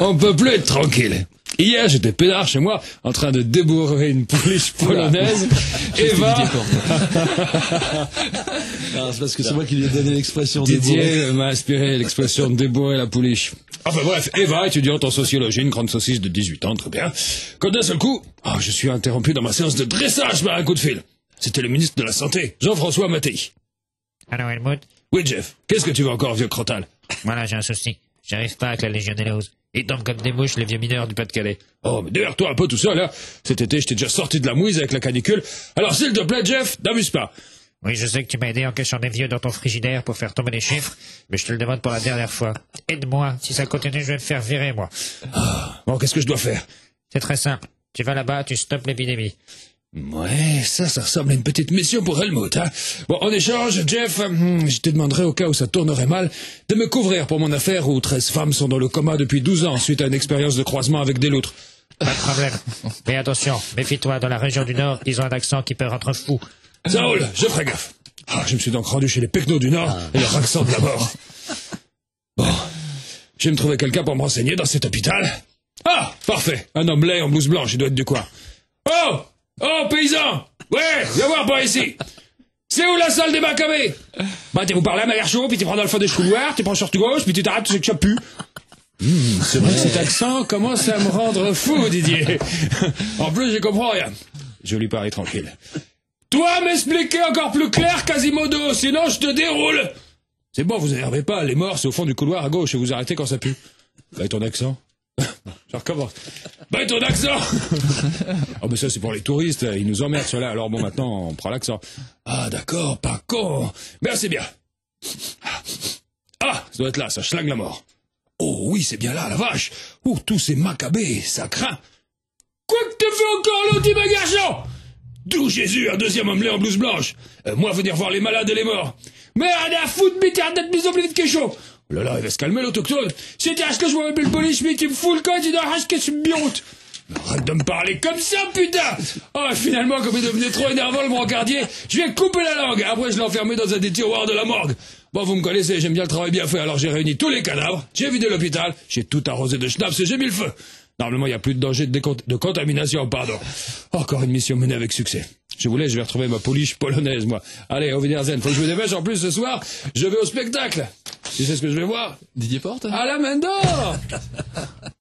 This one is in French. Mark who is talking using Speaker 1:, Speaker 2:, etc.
Speaker 1: On peut plus être tranquille. Hier, j'étais peinard chez moi, en train de débourrer une pouliche polonaise. Eva...
Speaker 2: Non, c'est parce que c'est moi qui lui ai donné l'expression
Speaker 1: Didier m'a inspiré l'expression de débourrer la pouliche. Enfin bref, Eva, étudiante en sociologie, une grande saucisse de 18 ans, très bien. Quand d'un seul coup, je suis interrompu dans ma séance de dressage par un coup de fil. C'était le ministre de la Santé, Jean-François Mattei.
Speaker 3: Allô, Helmut?
Speaker 1: Oui, Jeff, qu'est-ce que tu veux encore, vieux crottal?
Speaker 3: Voilà, j'ai un souci. J'arrive pas avec la légionellose. Ils tombent comme des mouches, les vieux mineurs du Pas-de-Calais.
Speaker 1: Oh, mais derrière toi un peu tout seul, hein. Cet été, je t'ai déjà sorti de la mouise avec la canicule. Alors, s'il te plaît, Jeff, n'abuse pas.
Speaker 3: Oui, je sais que tu m'as aidé en cachant des vieux dans ton frigidaire pour faire tomber les chiffres, mais je te le demande pour la dernière fois. Aide-moi. Si ça continue, je vais me faire virer, moi.
Speaker 1: Bon, qu'est-ce que je dois faire?
Speaker 3: C'est très simple. Tu vas là-bas, tu stoppes l'épidémie.
Speaker 1: Ouais, ça ressemble à une petite mission pour Helmut, hein. Bon, en échange, Jeff, je te demanderai au cas où ça tournerait mal, de me couvrir pour mon affaire où 13 femmes sont dans le coma depuis 12 ans suite à une expérience de croisement avec des loutres.
Speaker 3: Pas de problème. Mais attention, méfie-toi, dans la région du Nord, ils ont un accent qui peut rendre fou.
Speaker 1: Ça roule, je ferai gaffe. Je me suis donc rendu chez les Pecnos du Nord et leur accent de la mort. Bon, je vais me trouver quelqu'un pour me renseigner dans cet hôpital. Ah, parfait, un homme laid en blouse blanche, il doit être du coin. Oh, paysan! Ouais, viens voir par ici! C'est où la salle des macabées? Bah, t'es vous parler à ma chaud, puis tu prends dans le fond des couloirs, tu prends sur gauche, puis tu t'arrêtes, tu sais que ça pue. C'est vrai que cet accent commence à me rendre fou, Didier. En plus, je comprends rien. Je lui parie tranquille. Toi, m'expliquer encore plus clair, Quasimodo, sinon je te déroule! C'est bon, vous énervez pas, les morts, c'est au fond du couloir à gauche, et vous arrêtez quand ça pue. Bah, et ton accent? Je recommence. Bah, et ton accent? Oh, mais ça, c'est pour les touristes, ils nous emmerdent, ceux-là. Alors bon, maintenant, on prend l'accent. Ah, d'accord, pas con. Merci bien. Ah, ça doit être là, ça schlingue la mort. Oh, oui, c'est bien là, la vache. Oh, tous ces macabées, ça craint. Quoi que te fais encore, l'autre, ma garçon? D'où Jésus, un deuxième homme laid en blouse blanche. Moi, venir voir les malades et les morts. Mais rien à foutre, mais t'es d'être mis au plus vite que chaud. Oh là là, il va se calmer, l'autochtone. C'est dire que je vois le police, mais tu me fous le code, il doit arracher ce biroute. Arrête de me parler comme ça, putain. Oh, finalement, comme il devenait trop énervant, le brancardier, je vais couper la langue. Après, je l'ai enfermé dans un des tiroirs de la morgue. Bon, vous me connaissez, j'aime bien le travail bien fait, alors j'ai réuni tous les cadavres, j'ai vidé l'hôpital, j'ai tout arrosé de schnapps et j'ai mis le feu. Normalement, il n'y a plus de danger de contamination, pardon. Encore une mission menée avec succès. Je vais retrouver ma pouliche polonaise, moi. Allez, au Wiedersehen, faut que je me dépêche. En plus, ce soir, je vais au spectacle. Tu sais ce que je vais voir?
Speaker 4: Didier Porte?
Speaker 1: À la main d'or.